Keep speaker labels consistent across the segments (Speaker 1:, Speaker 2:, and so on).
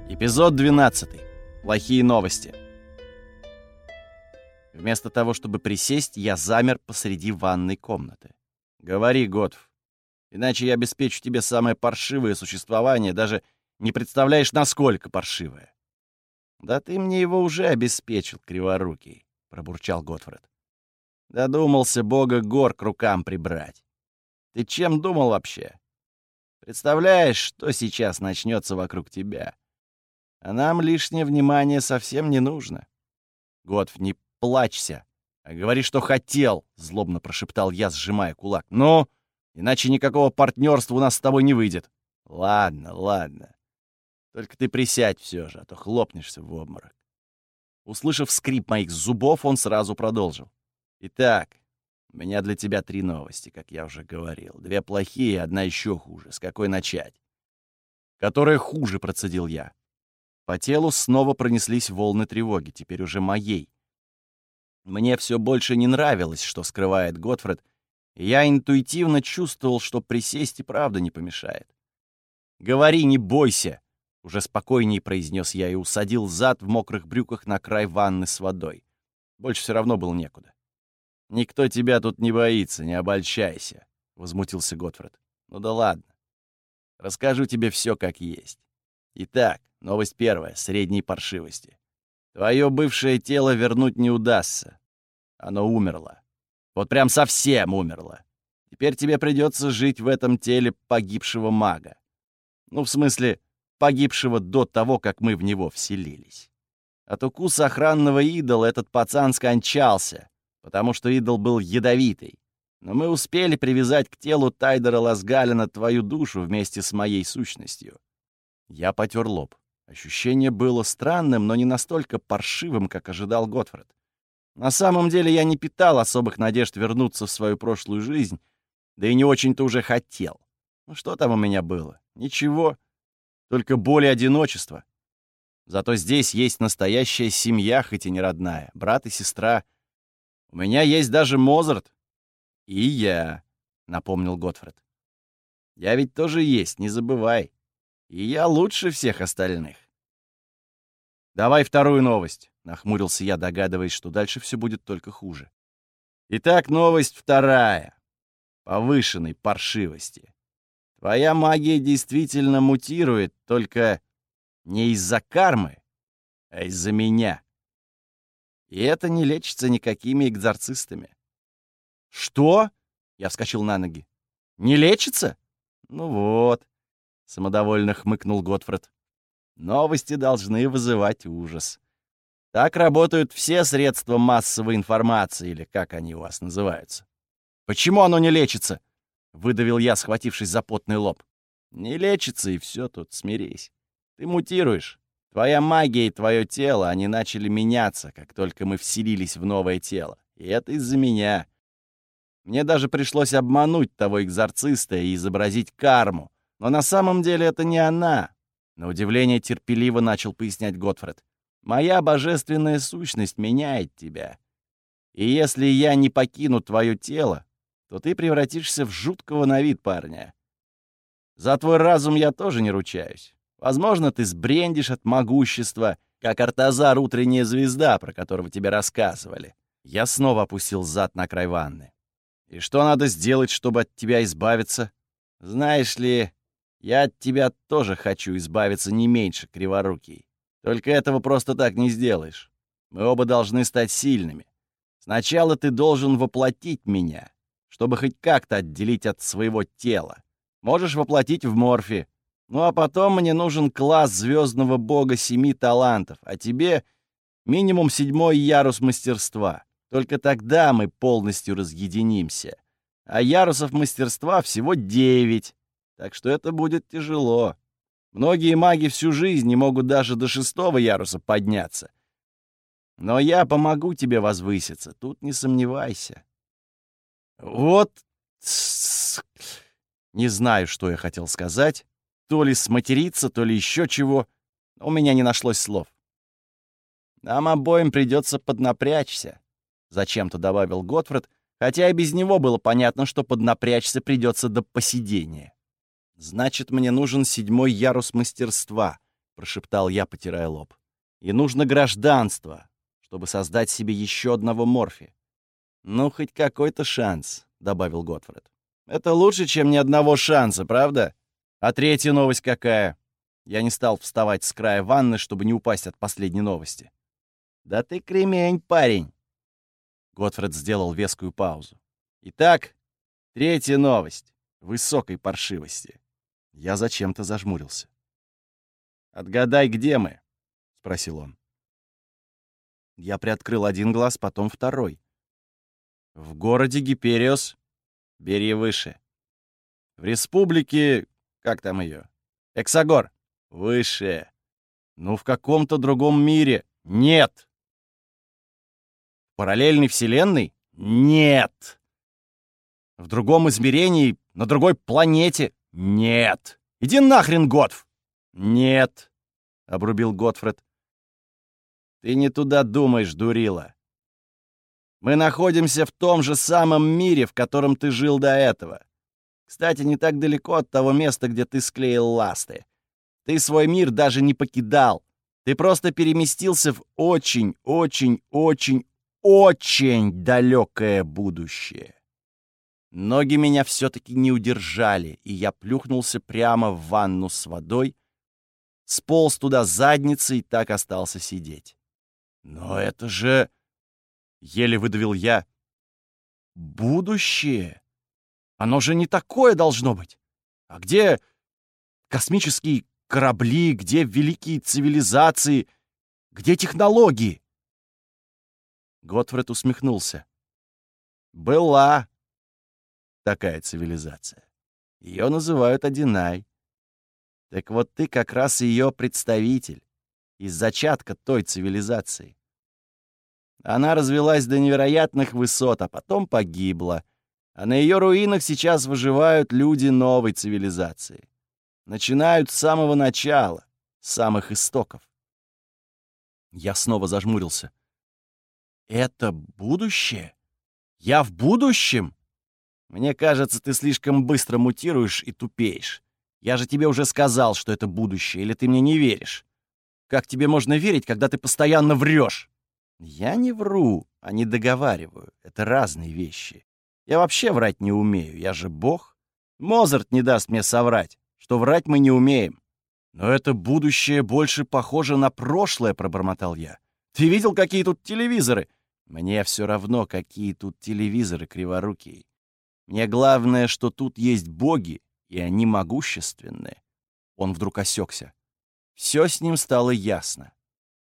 Speaker 1: Эпизод 12. Плохие новости. Вместо того, чтобы присесть, я замер посреди ванной комнаты. «Говори, Готф, иначе я обеспечу тебе самое паршивое существование, даже не представляешь, насколько паршивое». «Да ты мне его уже обеспечил, криворукий», — пробурчал Готфред. «Додумался бога гор к рукам прибрать. Ты чем думал вообще? Представляешь, что сейчас начнется вокруг тебя? А нам лишнее внимание совсем не нужно. Готф, не плачься, а говори, что хотел», — злобно прошептал я, сжимая кулак. «Ну, иначе никакого партнерства у нас с тобой не выйдет». «Ладно, ладно. Только ты присядь все же, а то хлопнешься в обморок». Услышав скрип моих зубов, он сразу продолжил. «Итак, у меня для тебя 3 новости, как я уже говорил. 2 плохие, 1 еще хуже. С какой начать?» «Которая хуже», — процедил я. По телу снова пронеслись волны тревоги, теперь уже моей. Мне все больше не нравилось, что скрывает Готфред, и я интуитивно чувствовал, что присесть и правда не помешает. «Говори, не бойся!» — уже спокойнее произнес я и усадил зад в мокрых брюках на край ванны с водой. Больше все равно было некуда. «Никто тебя тут не боится, не обольщайся», — возмутился Готфред. «Ну да ладно. Расскажу тебе все как есть. Итак, новость первая, средней паршивости. Твое бывшее тело вернуть не удастся. Оно умерло. Вот прям совсем умерло. Теперь тебе придется жить в этом теле погибшего мага. Ну, в смысле, погибшего до того, как мы в него вселились. От укуса охранного идола этот пацан скончался, потому что идол был ядовитый. Но мы успели привязать к телу Тайдера Ласгалена твою душу вместе с моей сущностью». Я потер лоб. Ощущение было странным, но не настолько паршивым, как ожидал Готфред. На самом деле я не питал особых надежд вернуться в свою прошлую жизнь, да и не очень-то уже хотел. Ну что там у меня было? Ничего. Только боль и одиночество. Зато здесь есть настоящая семья, хоть и не родная, брат и сестра. У меня есть даже Мозарт. И я, — напомнил Готфред. Я ведь тоже есть, не забывай. И я лучше всех остальных. «Давай вторую новость», — нахмурился я, догадываясь, что дальше все будет только хуже. «Итак, новость вторая. Повышенной паршивости. Твоя магия действительно мутирует, только не из-за кармы, а из-за меня. И это не лечится никакими экзорцистами». «Что?» — я вскочил на ноги. «Не лечится?» «Ну вот», — самодовольно хмыкнул Готфред. «Новости должны вызывать ужас. Так работают все средства массовой информации, или как они у вас называются». «Почему оно не лечится?» — выдавил я, схватившись за потный лоб. «Не лечится, и все тут, смирись. Ты мутируешь. Твоя магия и твое тело, они начали меняться, как только мы вселились в новое тело. И это из-за меня. Мне даже пришлось обмануть того экзорциста и изобразить карму. Но на самом деле это не она». На удивление терпеливо начал пояснять Готфред. «Моя божественная сущность меняет тебя. И если я не покину твое тело, то ты превратишься в жуткого на вид парня. За твой разум я тоже не ручаюсь. Возможно, ты сбрендишь от могущества, как Артазар утренняя звезда, про которого тебе рассказывали». Я снова опустил зад на край ванны. «И что надо сделать, чтобы от тебя избавиться? Знаешь ли, я от тебя тоже хочу избавиться не меньше, криворукий. Только этого просто так не сделаешь. Мы оба должны стать сильными. Сначала ты должен воплотить меня, чтобы хоть как-то отделить от своего тела. Можешь воплотить в морфе. Ну а потом мне нужен класс звездного бога 7 талантов, а тебе минимум 7-й ярус мастерства. Только тогда мы полностью разъединимся. А ярусов мастерства всего 9. Так что это будет тяжело. Многие маги всю жизнь не могут даже до 6-го яруса подняться. Но я помогу тебе возвыситься, тут не сомневайся». Вот... Не знаю, что я хотел сказать. То ли сматериться, то ли еще чего. Но у меня не нашлось слов. «Нам обоим придется поднапрячься», — зачем-то добавил Готфред, хотя и без него было понятно, что поднапрячься придется до поседения. «Значит, мне нужен 7-й ярус мастерства», — прошептал я, потирая лоб. «И нужно гражданство, чтобы создать себе еще одного Морфи». «Ну, хоть какой-то шанс», — добавил Готфред. «Это лучше, чем ни одного шанса, правда? А третья новость какая?» Я не стал вставать с края ванны, чтобы не упасть от последней новости. «Да ты кремень, парень!» Готфред сделал вескую паузу. «Итак, третья новость. Высокой паршивости». Я зачем-то зажмурился. «Отгадай, где мы?» — спросил он. Я приоткрыл один глаз, потом второй. «В городе Гипериос. Бери выше. В республике... Как там ее? Эксагор. Выше. Ну, в каком-то другом мире. Нет. В параллельной вселенной? Нет. В другом измерении, на другой планете? Нет. Иди нахрен, Готф! Нет, — обрубил Готфред. Ты не туда думаешь, дурила. Мы находимся в том же самом мире, в котором ты жил до этого. Кстати, не так далеко от того места, где ты склеил ласты. Ты свой мир даже не покидал. Ты просто переместился в очень, очень, очень, очень далекое будущее. Ноги меня все-таки не удержали, и я плюхнулся прямо в ванну с водой, сполз туда задницей и так остался сидеть. Но это же... Еле выдавил я. Будущее? Оно же не такое должно быть. А где космические корабли, где великие цивилизации, где технологии? Готфред усмехнулся. Была такая цивилизация. Ее называют Одинай. Так вот ты как раз ее представитель, из зачатка той цивилизации. Она развилась до невероятных высот, а потом погибла. А на ее руинах сейчас выживают люди новой цивилизации. Начинают с самого начала, с самых истоков. Я снова зажмурился. Это будущее? Я в будущем? Мне кажется, ты слишком быстро мутируешь и тупеешь. Я же тебе уже сказал, что это будущее, или ты мне не веришь? Как тебе можно верить, когда ты постоянно врешь? Я не вру, а не договариваю. Это разные вещи. Я вообще врать не умею, я же бог. Моцарт не даст мне соврать, что врать мы не умеем. Но это будущее больше похоже на прошлое, пробормотал я. Ты видел, какие тут телевизоры? Мне все равно, какие тут телевизоры, криворукие. Мне главное, что тут есть боги, и они могущественные. Он вдруг осекся. Все с ним стало ясно.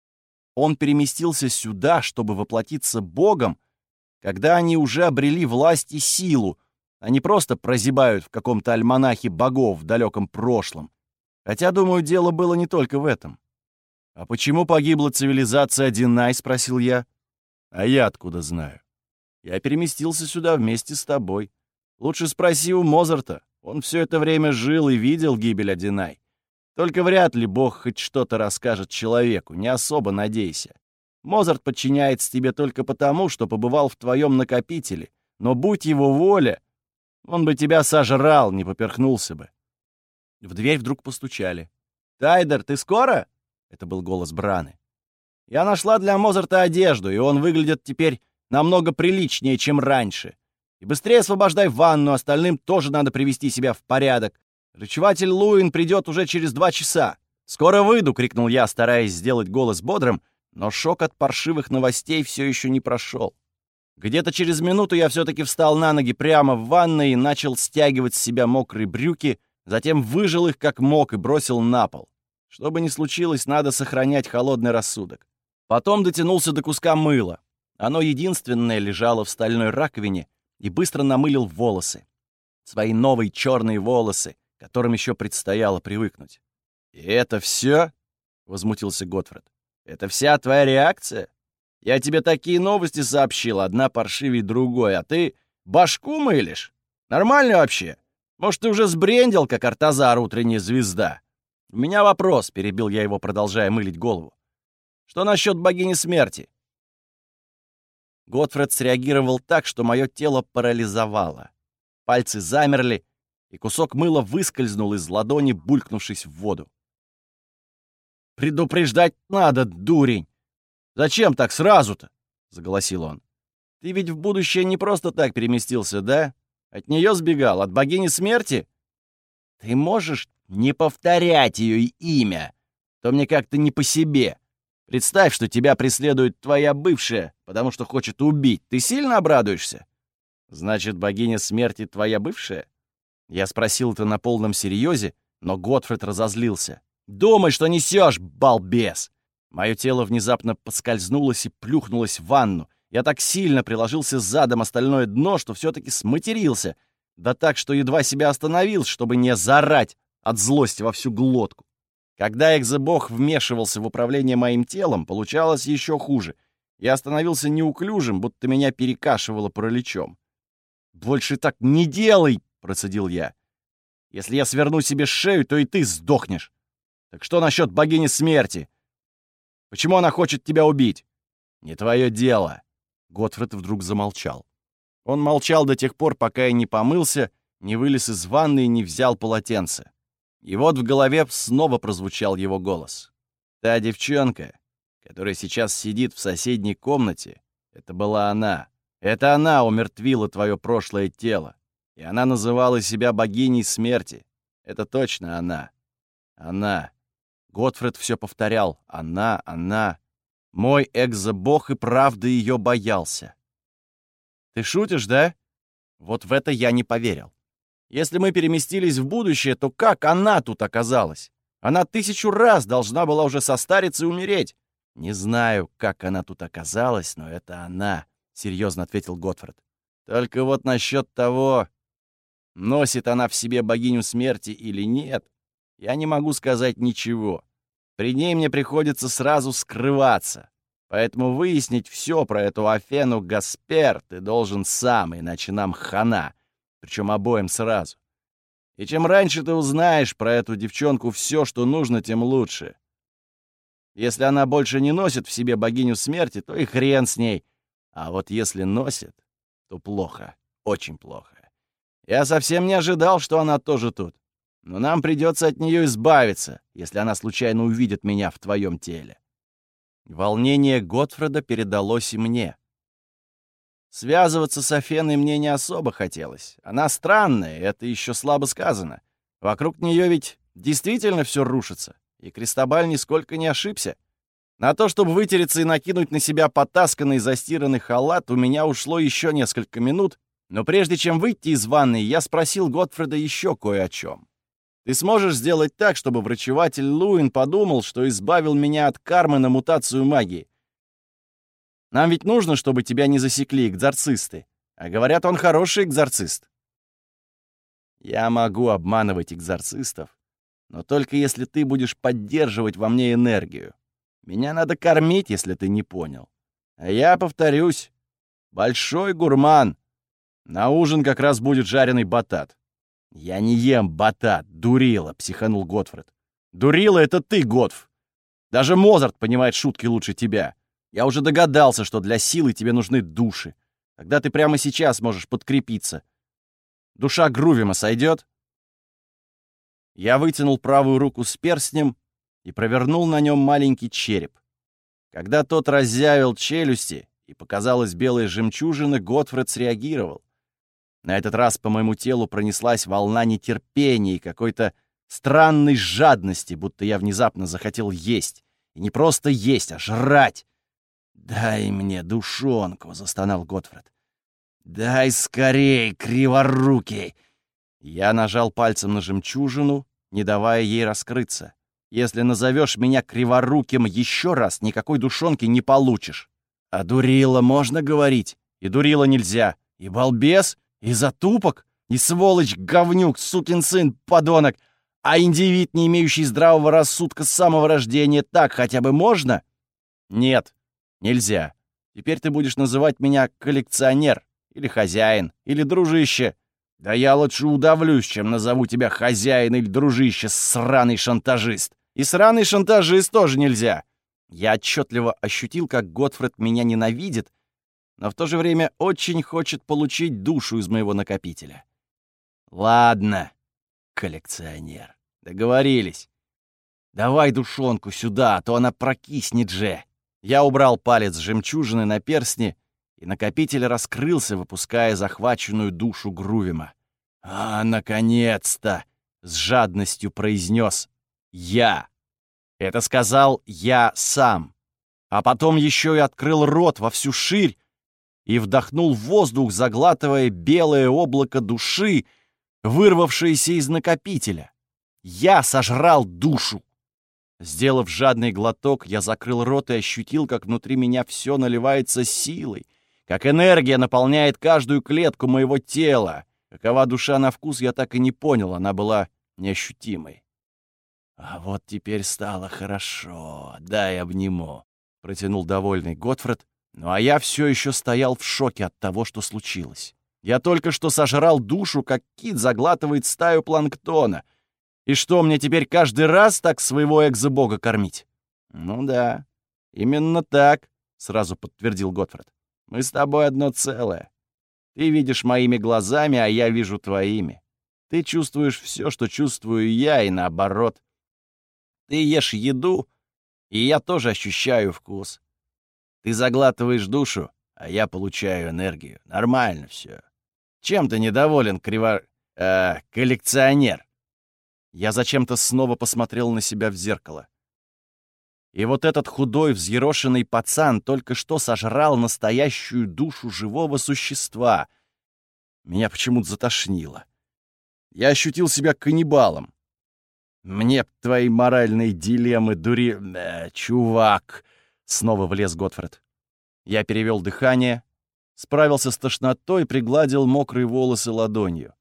Speaker 1: Он переместился сюда, чтобы воплотиться богом, когда они уже обрели власть и силу, а не просто прозябают в каком-то альманахе богов в далеком прошлом. Хотя, думаю, дело было не только в этом. «А почему погибла цивилизация Одинай?» — спросил я. «А я откуда знаю? Я переместился сюда вместе с тобой. Лучше спроси у Моцарта. Он все это время жил и видел гибель Одинай. Только вряд ли Бог хоть что-то расскажет человеку, не особо надейся. Моцарт подчиняется тебе только потому, что побывал в твоем накопителе, но будь его воля, он бы тебя сожрал, не поперхнулся бы». В дверь вдруг постучали. «Тайдер, ты скоро?» — это был голос Браны. «Я нашла для Моцарта одежду, и он выглядит теперь намного приличнее, чем раньше. И быстрее освобождай ванну, остальным тоже надо привести себя в порядок. Рычеватель Луин придет уже через 2 часа. «Скоро выйду!» — крикнул я, стараясь сделать голос бодрым, но шок от паршивых новостей все еще не прошел. Где-то через минуту я все-таки встал на ноги прямо в ванной и начал стягивать с себя мокрые брюки, затем выжал их как мог и бросил на пол. Что бы ни случилось, надо сохранять холодный рассудок. Потом дотянулся до куска мыла. Оно единственное лежало в стальной раковине, и быстро намылил волосы. Свои новые черные волосы, к которым еще предстояло привыкнуть. «И это все?» — возмутился Готфред. «Это вся твоя реакция? Я тебе такие новости сообщил, одна паршивее другой, а ты башку мылишь? Нормально вообще? Может, ты уже сбрендил, как Артазар, утренняя звезда?» «У меня вопрос», — перебил я его, продолжая мылить голову. «Что насчет богини смерти?» Готфред среагировал так, что мое тело парализовало. Пальцы замерли, и кусок мыла выскользнул из ладони, булькнувшись в воду. Предупреждать надо, дурень! Зачем так сразу-то?» — заголосил он. «Ты ведь в будущее не просто так переместился, да? От нее сбегал, от богини смерти? Ты можешь не повторять ее имя? То мне как-то не по себе. Представь, что тебя преследует твоя бывшая, потому что хочет убить. Ты сильно обрадуешься? Значит, богиня смерти твоя бывшая?» Я спросил это на полном серьезе, но Готфрид разозлился. «Думай, что несешь, балбес!» Мое тело внезапно поскользнулось и плюхнулось в ванну. Я так сильно приложился задом о стальное дно, что все-таки сматерился. Да так, что едва себя остановил, чтобы не заорать от злости во всю глотку. Когда экзобог вмешивался в управление моим телом, получалось еще хуже. Я становился неуклюжим, будто меня перекашивало параличом. «Больше так не делай!» — процедил я. «Если я сверну себе шею, то и ты сдохнешь. Так что насчет богини смерти? Почему она хочет тебя убить?» «Не твое дело!» Готфрид вдруг замолчал. Он молчал до тех пор, пока я не помылся, не вылез из ванны и не взял полотенце. И вот в голове снова прозвучал его голос. «Та девчонка, которая сейчас сидит в соседней комнате, это была она. Это она умертвила твое прошлое тело. И она называла себя богиней смерти. Это точно она. Она». Готфрид все повторял. Она. Мой экзобог и правда ее боялся. «Ты шутишь, да?» Вот в это я не поверил. Если мы переместились в будущее, то как она тут оказалась? Она 1000 раз должна была уже состариться и умереть. «Не знаю, как она тут оказалась, но это она», — серьезно ответил Готфрид. «Только вот насчет того, носит она в себе богиню смерти или нет, я не могу сказать ничего. При ней мне приходится сразу скрываться. Поэтому выяснить все про эту Афену Гаспер ты должен сам, иначе нам хана. Причем обоим сразу. И чем раньше ты узнаешь про эту девчонку все, что нужно, тем лучше. Если она больше не носит в себе богиню смерти, то и хрен с ней. А вот если носит, то плохо, очень плохо. Я совсем не ожидал, что она тоже тут. Но нам придется от нее избавиться, если она случайно увидит меня в твоем теле». Волнение Готфрида передалось и мне. Связываться с Афеной мне не особо хотелось. Она странная, это еще слабо сказано. Вокруг нее ведь действительно все рушится, и Кристобаль нисколько не ошибся. На то, чтобы вытереться и накинуть на себя потасканный застиранный халат, у меня ушло еще несколько минут, но прежде чем выйти из ванной, я спросил Готфрида еще кое о чем. «Ты сможешь сделать так, чтобы врачеватель Луин подумал, что избавил меня от кармы на мутацию магии? Нам ведь нужно, чтобы тебя не засекли экзорцисты. А говорят, он хороший экзорцист». «Я могу обманывать экзорцистов, но только если ты будешь поддерживать во мне энергию. Меня надо кормить, если ты не понял. А я повторюсь, большой гурман. На ужин как раз будет жареный батат». «Я не ем батат, дурила», — психанул Готфрид. «Дурила — это ты, Готф. Даже Моцарт понимает шутки лучше тебя. Я уже догадался, что для силы тебе нужны души. Тогда ты прямо сейчас можешь подкрепиться. Душа Грувима сойдет?» Я вытянул правую руку с перстнем и провернул на нем маленький череп. Когда тот разъявил челюсти и показалась белая жемчужина, Готфрид среагировал. На этот раз по моему телу пронеслась волна нетерпения и какой-то странной жадности, будто я внезапно захотел есть. И не просто есть, а жрать. «Дай мне душонку», — застонал Готфрид. «Дай скорей, криворукий!» Я нажал пальцем на жемчужину, не давая ей раскрыться. «Если назовешь меня криворуким еще раз, никакой душонки не получишь». «А дурила можно говорить?» «И дурила нельзя. И балбес, и затупок, и сволочь-говнюк, сукин сын, подонок. А индивид, не имеющий здравого рассудка с самого рождения, так хотя бы можно?» «Нет, нельзя. Теперь ты будешь называть меня коллекционер, или хозяин, или дружище. Да я лучше удавлюсь, чем назову тебя хозяин или дружище, сраный шантажист. И сраный шантажист тоже нельзя». Я отчетливо ощутил, как Готфрид меня ненавидит, но в то же время очень хочет получить душу из моего накопителя. «Ладно, коллекционер, договорились. Давай душонку сюда, а то она прокиснет же. Я убрал палец с жемчужины на перстни, и накопитель раскрылся, выпуская захваченную душу Грувима. «А, наконец-то!» — с жадностью произнес я. Это сказал я сам. А потом еще и открыл рот во всю ширь и вдохнул воздух, заглатывая белое облако души, вырвавшееся из накопителя. Я сожрал душу. Сделав жадный глоток, я закрыл рот и ощутил, как внутри меня все наливается силой, как энергия наполняет каждую клетку моего тела. Какова душа на вкус, я так и не понял, она была неощутимой. «А вот теперь стало хорошо, дай обниму», — протянул довольный Готфред, ну а я все еще стоял в шоке от того, что случилось. Я только что сожрал душу, как кит заглатывает стаю планктона. И что, мне теперь каждый раз так своего экзобога кормить? Ну да, именно так, сразу подтвердил Готфред. Мы с тобой одно целое. Ты видишь моими глазами, а я вижу твоими. Ты чувствуешь все, что чувствую я, и наоборот. Ты ешь еду, и я тоже ощущаю вкус. Ты заглатываешь душу, а я получаю энергию. Нормально все. Чем ты недоволен, коллекционер? Я зачем-то снова посмотрел на себя в зеркало. И вот этот худой, взъерошенный пацан только что сожрал настоящую душу живого существа. Меня почему-то затошнило. Я ощутил себя каннибалом. Мне б твои моральные дилеммы, чувак! Снова влез Готфред. Я перевел дыхание, справился с тошнотой и пригладил мокрые волосы ладонью.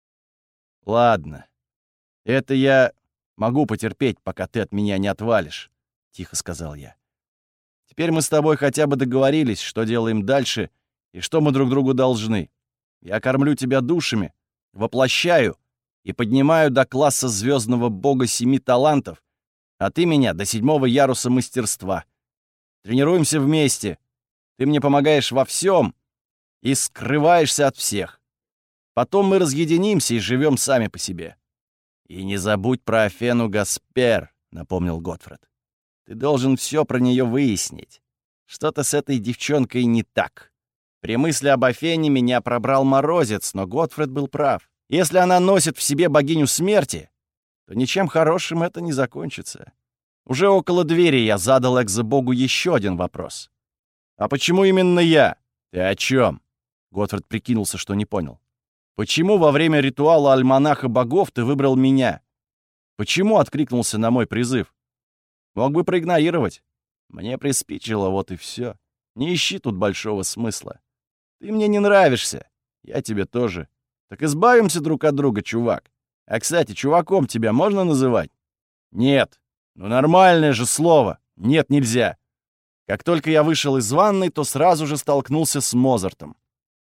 Speaker 1: Ладно. «Это я могу потерпеть, пока ты от меня не отвалишь», — тихо сказал я. «Теперь мы с тобой хотя бы договорились, что делаем дальше и что мы друг другу должны. Я кормлю тебя душами, воплощаю и поднимаю до класса звездного бога 7 талантов, а ты меня до 7-го яруса мастерства. Тренируемся вместе. Ты мне помогаешь во всем и скрываешься от всех. Потом мы разъединимся и живем сами по себе». «И не забудь про Афену Гаспер», — напомнил Готфред. «Ты должен все про нее выяснить. Что-то с этой девчонкой не так». При мысли об Афене меня пробрал морозец, но Готфред был прав. Если она носит в себе богиню смерти, то ничем хорошим это не закончится. Уже около двери я задал экзобогу еще один вопрос. «А почему именно я?» «Ты о чем?» Готфред прикинулся, что не понял. «Почему во время ритуала альманаха богов ты выбрал меня? Почему откликнулся на мой призыв? Мог бы проигнорировать. Мне приспичило, вот и все. Не ищи тут большого смысла. Ты мне не нравишься. Я тебе тоже. Так избавимся друг от друга, чувак. А, кстати, чуваком тебя можно называть?» «Нет. Ну нормальное же слово. Нет, нельзя». Как только я вышел из ванной, то сразу же столкнулся с Мозартом.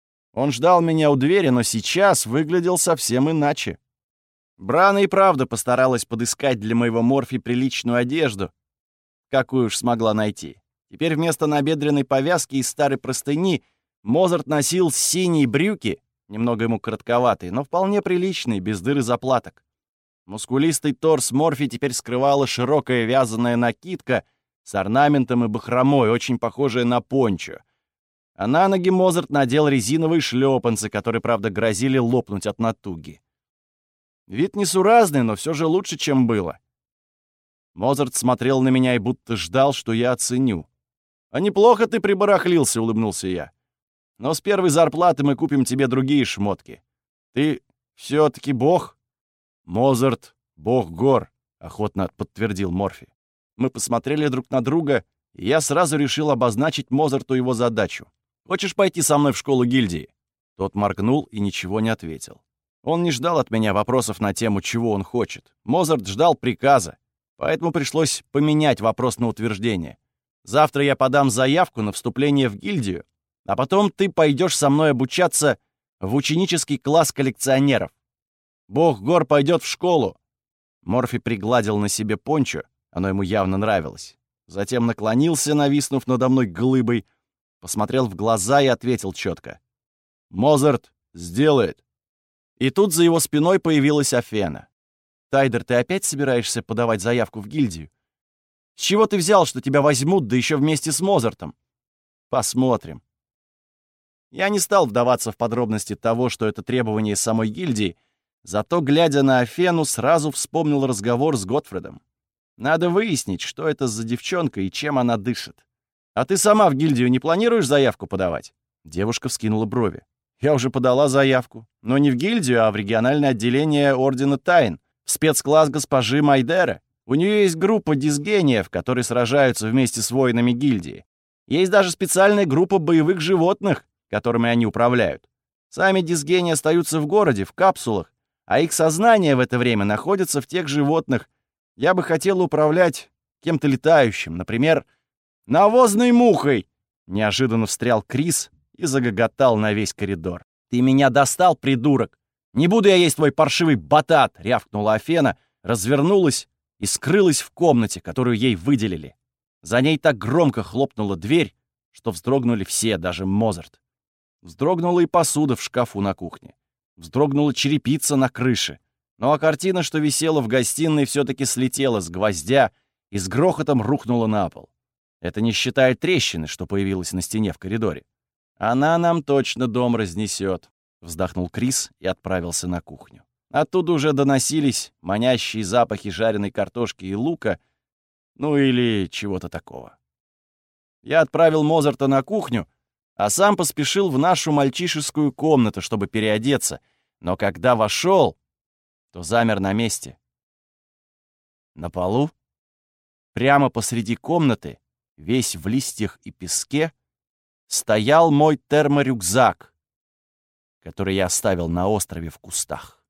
Speaker 1: Он ждал меня у двери, но сейчас выглядел совсем иначе. Брана и правда постаралась подыскать для моего Морфи приличную одежду, какую уж смогла найти. Теперь вместо набедренной повязки из старой простыни Мозарт носил синие брюки, немного ему коротковатые, но вполне приличные, без дыр и заплаток. Мускулистый торс Морфи теперь скрывала широкая вязаная накидка с орнаментом и бахромой, очень похожая на пончо. А на ноги Мозарт надел резиновые шлепанцы, которые, правда, грозили лопнуть от натуги. Вид несуразный, но все же лучше, чем было. Мозарт смотрел на меня и будто ждал, что я оценю. «А неплохо ты прибарахлился», — улыбнулся я. «Но с первой зарплаты мы купим тебе другие шмотки. Ты все-таки бог?» «Мозарт — бог гор», — охотно подтвердил Морфи. Мы посмотрели друг на друга, и я сразу решил обозначить Мозарту его задачу. «Хочешь пойти со мной в школу гильдии?» Тот моргнул и ничего не ответил. Он не ждал от меня вопросов на тему, чего он хочет. Мозарт ждал приказа, поэтому пришлось поменять вопрос на утверждение. «Завтра я подам заявку на вступление в гильдию, а потом ты пойдешь со мной обучаться в ученический класс коллекционеров. Бог гор пойдет в школу». Морфи пригладил на себе пончо, оно ему явно нравилось. Затем наклонился, нависнув надо мной глыбой, посмотрел в глаза и ответил четко. «Мозарт сделает». И тут за его спиной появилась Афена. Тайдер, ты опять собираешься подавать заявку в гильдию? С чего ты взял, что тебя возьмут, да еще вместе с Мозартом? Посмотрим. Я не стал вдаваться в подробности того, что это требование самой гильдии, зато, глядя на Афену, сразу вспомнил разговор с Готфредом. Надо выяснить, что это за девчонка и чем она дышит. А ты сама в гильдию не планируешь заявку подавать? Девушка вскинула брови. Я уже подала заявку, но не в гильдию, а в региональное отделение Ордена Тайн, в спецкласс госпожи Майдера. У нее есть группа дисгениев, которые сражаются вместе с воинами гильдии. Есть даже специальная группа боевых животных, которыми они управляют. Сами дисгении остаются в городе, в капсулах, а их сознание в это время находится в тех животных. Я бы хотел управлять кем-то летающим, например, навозной мухой. Неожиданно встрял Крис и загоготал на весь коридор. «Ты меня достал, придурок! Не буду я есть твой паршивый батат!» — рявкнула Афена, развернулась и скрылась в комнате, которую ей выделили. За ней так громко хлопнула дверь, что вздрогнули все, даже Мозарт. Вздрогнула и посуда в шкафу на кухне. Вздрогнула черепица на крыше. Ну а картина, что висела в гостиной, все-таки слетела с гвоздя и с грохотом рухнула на пол. Это не считая трещины, что появилась на стене в коридоре. «Она нам точно дом разнесет», — вздохнул Крис и отправился на кухню. Оттуда уже доносились манящие запахи жареной картошки и лука, ну или чего-то такого. Я отправил Мозарта на кухню, а сам поспешил в нашу мальчишескую комнату, чтобы переодеться, но когда вошел, то замер на месте. На полу, прямо посреди комнаты, весь в листьях и песке, стоял мой терморюкзак, который я оставил на острове в кустах.